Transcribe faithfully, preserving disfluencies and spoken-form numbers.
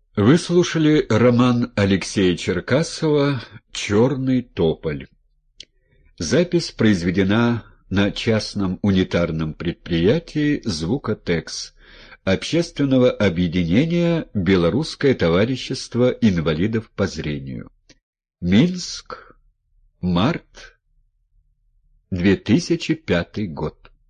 Вы слушали роман Алексея Черкасова «Черный тополь». Запись произведена на частном унитарном предприятии «Звукотекс» Общественного объединения «Белорусское товарищество инвалидов по зрению». Минск, март две тысячи пятый год.